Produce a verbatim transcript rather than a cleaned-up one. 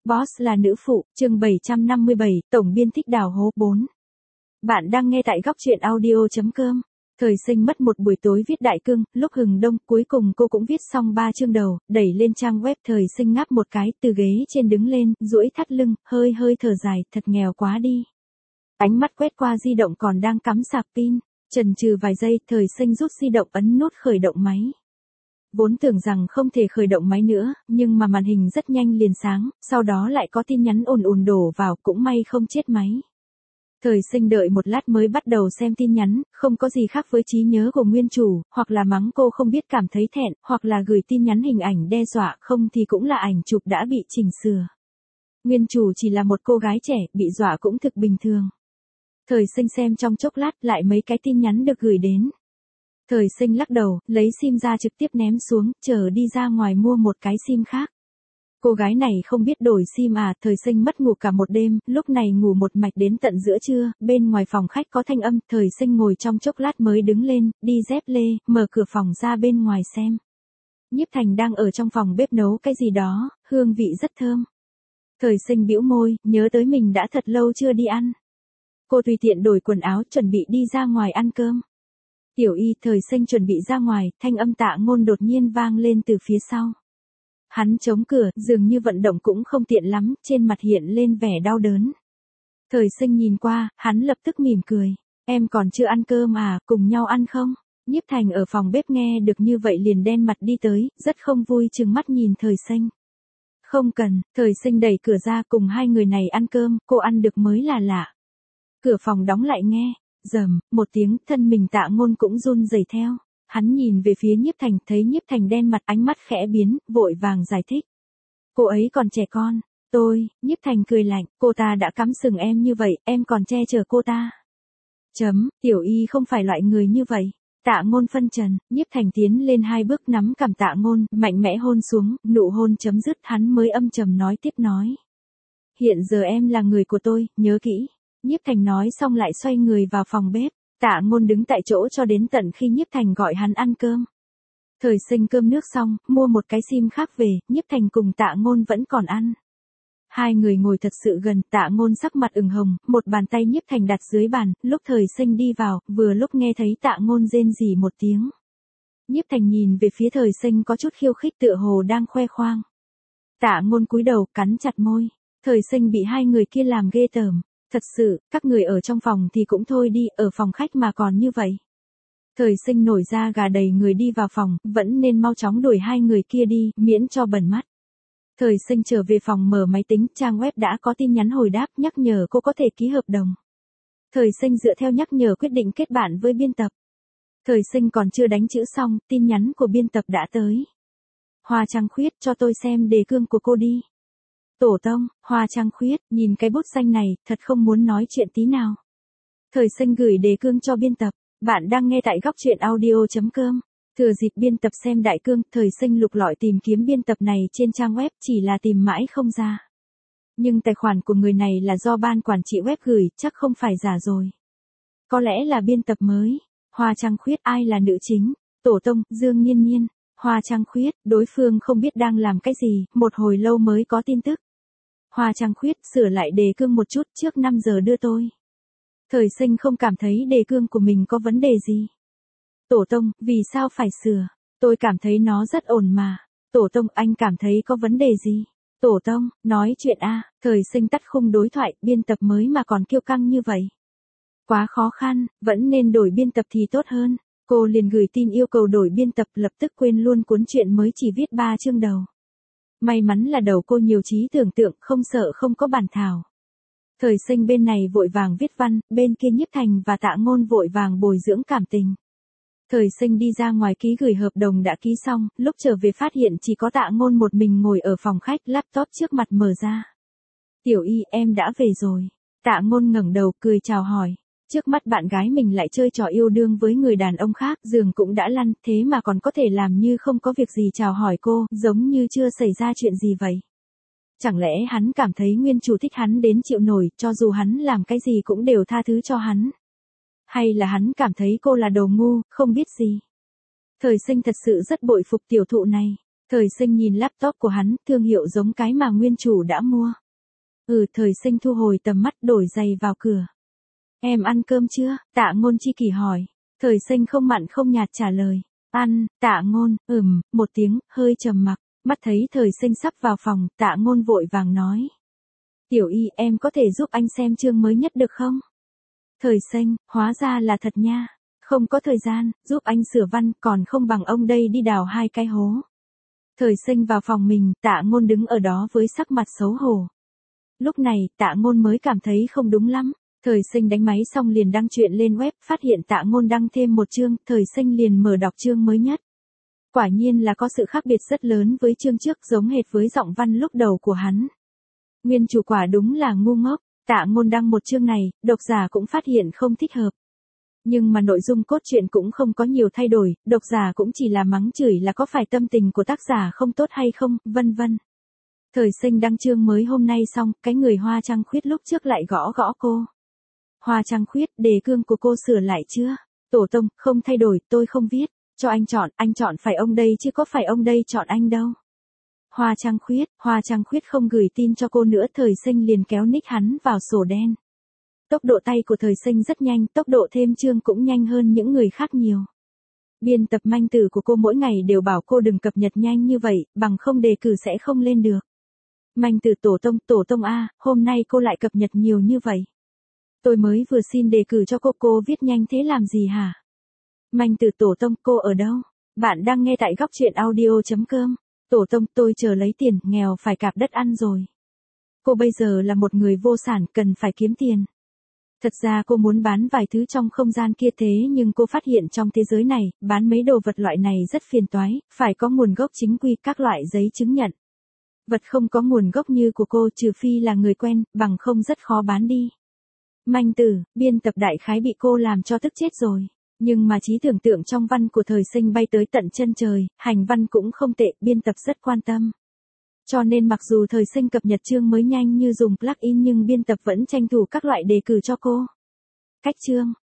Boss là nữ phụ, chương bảy trăm năm mươi bảy, tổng biên thích đào hố bốn. Bạn đang nghe tại góc truyện audio.com. Thời sinh mất một buổi tối viết đại cương, lúc hừng đông, cuối cùng cô cũng viết xong ba chương đầu, đẩy lên trang web. Thời sinh ngáp một cái, từ ghế trên đứng lên, duỗi thắt lưng, hơi hơi thở dài, thật nghèo quá đi. Ánh mắt quét qua di động còn đang cắm sạc pin, chần chừ vài giây, thời sinh rút di động ấn nút khởi động máy. Vốn tưởng rằng không thể khởi động máy nữa, nhưng mà màn hình rất nhanh liền sáng, sau đó lại có tin nhắn ồn ồn đổ vào, cũng may không chết máy. Thời sinh đợi một lát mới bắt đầu xem tin nhắn, không có gì khác với trí nhớ của nguyên chủ, hoặc là mắng cô không biết cảm thấy thẹn, hoặc là gửi tin nhắn hình ảnh đe dọa, không thì cũng là ảnh chụp đã bị chỉnh sửa. Nguyên chủ chỉ là một cô gái trẻ, bị dọa cũng thực bình thường. Thời sinh xem trong chốc lát lại mấy cái tin nhắn được gửi đến. Thời sinh lắc đầu, lấy sim ra trực tiếp ném xuống, chờ đi ra ngoài mua một cái sim khác. Cô gái này không biết đổi sim à, thời sinh mất ngủ cả một đêm, lúc này ngủ một mạch đến tận giữa trưa, bên ngoài phòng khách có thanh âm, thời sinh ngồi trong chốc lát mới đứng lên, đi dép lê, mở cửa phòng ra bên ngoài xem. Nhiếp Thành đang ở trong phòng bếp nấu cái gì đó, hương vị rất thơm. Thời sinh bĩu môi, nhớ tới mình đã thật lâu chưa đi ăn. Cô tùy tiện đổi quần áo, chuẩn bị đi ra ngoài ăn cơm. Tiểu Y, thời sinh chuẩn bị ra ngoài, thanh âm Tạ Ngôn đột nhiên vang lên từ phía sau. Hắn chống cửa, dường như vận động cũng không tiện lắm, trên mặt hiện lên vẻ đau đớn. Thời sinh nhìn qua, hắn lập tức mỉm cười. Em còn chưa ăn cơm à, cùng nhau ăn không? Nhiếp Thành ở phòng bếp nghe được như vậy liền đen mặt đi tới, rất không vui trừng mắt nhìn thời sinh. Không cần, thời sinh đẩy cửa ra cùng hai người này ăn cơm, cô ăn được mới là lạ. Cửa phòng đóng lại nghe. Rầm, một tiếng, thân mình Tạ Ngôn cũng run rẩy theo. Hắn nhìn về phía Nhiếp Thành, thấy Nhiếp Thành đen mặt, ánh mắt khẽ biến, vội vàng giải thích. Cô ấy còn trẻ con. Tôi, Nhiếp Thành cười lạnh, cô ta đã cắm sừng em như vậy, em còn che chở cô ta. Chấm, Tiểu Y không phải loại người như vậy. Tạ Ngôn phân trần, Nhiếp Thành tiến lên hai bước nắm cằm Tạ Ngôn, mạnh mẽ hôn xuống, nụ hôn chấm dứt, hắn mới âm trầm nói tiếp nói. Hiện giờ em là người của tôi, nhớ kỹ. Nhiếp Thành nói xong lại xoay người vào phòng bếp. Tạ Ngôn đứng tại chỗ cho đến tận khi Nhiếp Thành gọi hắn ăn cơm. Thời sinh cơm nước xong, mua một cái sim khác về, Nhiếp Thành cùng Tạ Ngôn vẫn còn ăn. Hai người ngồi thật sự gần, Tạ Ngôn sắc mặt ửng hồng, một bàn tay Nhiếp Thành đặt dưới bàn, lúc thời sinh đi vào, vừa lúc nghe thấy Tạ Ngôn rên rỉ một tiếng. Nhiếp Thành nhìn về phía thời sinh có chút khiêu khích tựa hồ đang khoe khoang. Tạ Ngôn cúi đầu, cắn chặt môi. Thời sinh bị hai người kia làm ghê tởm. Thật sự, các người ở trong phòng thì cũng thôi đi, ở phòng khách mà còn như vậy. Thời sinh nổi da gà đầy người đi vào phòng, vẫn nên mau chóng đuổi hai người kia đi, miễn cho bẩn mắt. Thời sinh trở về phòng mở máy tính, trang web đã có tin nhắn hồi đáp nhắc nhở cô có thể ký hợp đồng. Thời sinh dựa theo nhắc nhở quyết định kết bạn với biên tập. Thời sinh còn chưa đánh chữ xong, tin nhắn của biên tập đã tới. Hoa Trăng Khuyết, cho tôi xem đề cương của cô đi. Tổ tông, Hoa Trăng Khuyết, nhìn cái bút xanh này, thật không muốn nói chuyện tí nào. Thời sinh gửi đề cương cho biên tập, bạn đang nghe tại góc truyện audio.com. Thừa dịp biên tập xem đại cương, thời sinh lục lọi tìm kiếm biên tập này trên trang web, chỉ là tìm mãi không ra. Nhưng tài khoản của người này là do ban quản trị web gửi, chắc không phải giả rồi. Có lẽ là biên tập mới. Hoa Trăng Khuyết, ai là nữ chính? Tổ tông, Dương Nhiên Nhiên. Hoa Trăng Khuyết, đối phương không biết đang làm cái gì, một hồi lâu mới có tin tức. Hoa Trăng Khuyết, sửa lại đề cương một chút, trước năm giờ đưa tôi. Thời sinh không cảm thấy đề cương của mình có vấn đề gì. Tổ tông, vì sao phải sửa? Tôi cảm thấy nó rất ổn mà. Tổ tông, anh cảm thấy có vấn đề gì? Tổ tông, nói chuyện a. Thời sinh tắt khung đối thoại, biên tập mới mà còn kiêu căng như vậy. Quá khó khăn, vẫn nên đổi biên tập thì tốt hơn. Cô liền gửi tin yêu cầu đổi biên tập, lập tức quên luôn cuốn truyện mới chỉ viết ba chương đầu. May mắn là đầu cô nhiều trí tưởng tượng, không sợ không có bản thảo. Thời sinh bên này vội vàng viết văn, bên kia Nhiếp Thành và Tạ Ngôn vội vàng bồi dưỡng cảm tình. Thời sinh đi ra ngoài ký gửi hợp đồng đã ký xong, lúc trở về phát hiện chỉ có Tạ Ngôn một mình ngồi ở phòng khách, laptop trước mặt mở ra. Tiểu Y, em đã về rồi. Tạ Ngôn ngẩng đầu, cười chào hỏi. Trước mắt bạn gái mình lại chơi trò yêu đương với người đàn ông khác, giường cũng đã lăn, thế mà còn có thể làm như không có việc gì chào hỏi cô, giống như chưa xảy ra chuyện gì vậy. Chẳng lẽ hắn cảm thấy nguyên chủ thích hắn đến chịu nổi, cho dù hắn làm cái gì cũng đều tha thứ cho hắn? Hay là hắn cảm thấy cô là đồ ngu, không biết gì? Thời sinh thật sự rất bội phục tiểu thụ này. Thời Sinh nhìn laptop của hắn, thương hiệu giống cái mà nguyên chủ đã mua. Ừ, Thời Sinh thu hồi tầm mắt, đổi giày vào cửa. Em ăn cơm chưa? Tạ Ngôn Chi Kỷ hỏi. Thời Sinh không mặn không nhạt trả lời. Ăn. Tạ Ngôn, ừm, một tiếng, hơi trầm mặc. Mắt thấy Thời Sinh sắp vào phòng, Tạ Ngôn vội vàng nói. Tiểu Y, em có thể giúp anh xem chương mới nhất được không? Thời Sinh, hóa ra là thật nha. Không có thời gian, giúp anh sửa văn, còn không bằng ông đây đi đào hai cái hố. Thời Sinh vào phòng mình, Tạ Ngôn đứng ở đó với sắc mặt xấu hổ. Lúc này, Tạ Ngôn mới cảm thấy không đúng lắm. Thời Sinh đánh máy xong liền đăng truyện lên web, phát hiện Tạ Ngôn đăng thêm một chương, Thời Sinh liền mở đọc chương mới nhất. Quả nhiên là có sự khác biệt rất lớn với chương trước, giống hệt với giọng văn lúc đầu của hắn. Nguyên chủ quả đúng là ngu ngốc, Tạ Ngôn đăng một chương này, độc giả cũng phát hiện không thích hợp. Nhưng mà nội dung cốt truyện cũng không có nhiều thay đổi, độc giả cũng chỉ là mắng chửi là có phải tâm tình của tác giả không tốt hay không, vân vân. Thời Sinh đăng chương mới hôm nay xong, cái người Hoa Trăng Khuyết lúc trước lại gõ gõ cô. Hoa Trăng Khuyết, đề cương của cô sửa lại chưa? Tổ tông, không thay đổi, tôi không viết. Cho anh chọn, anh chọn phải ông đây chứ có phải ông đây chọn anh đâu. Hoa Trăng Khuyết, Hoa Trăng Khuyết không gửi tin cho cô nữa, Thời Sinh liền kéo nick hắn vào sổ đen. Tốc độ tay của Thời Sinh rất nhanh, tốc độ thêm chương cũng nhanh hơn những người khác nhiều. Biên tập Manh Tử của cô mỗi ngày đều bảo cô đừng cập nhật nhanh như vậy, bằng không đề cử sẽ không lên được. Manh Tử tổ tông, tổ tông A, hôm nay cô lại cập nhật nhiều như vậy. Tôi mới vừa xin đề cử cho cô, cô viết nhanh thế làm gì hả? Manh Tử tổ tông, cô ở đâu? Bạn đang nghe tại góc truyện audio chấm com. Tổ tông, tôi chờ lấy tiền, nghèo phải cạp đất ăn rồi. Cô bây giờ là một người vô sản, cần phải kiếm tiền. Thật ra cô muốn bán vài thứ trong không gian kia thế nhưng cô phát hiện trong thế giới này, bán mấy đồ vật loại này rất phiền toái, phải có nguồn gốc chính quy, các loại giấy chứng nhận. Vật không có nguồn gốc như của cô trừ phi là người quen, bằng không rất khó bán đi. Manh Tử, biên tập đại khái bị cô làm cho tức chết rồi. Nhưng mà trí tưởng tượng trong văn của Thời Sinh bay tới tận chân trời, hành văn cũng không tệ, biên tập rất quan tâm. Cho nên mặc dù Thời Sinh cập nhật chương mới nhanh như dùng plugin nhưng biên tập vẫn tranh thủ các loại đề cử cho cô. Cách chương,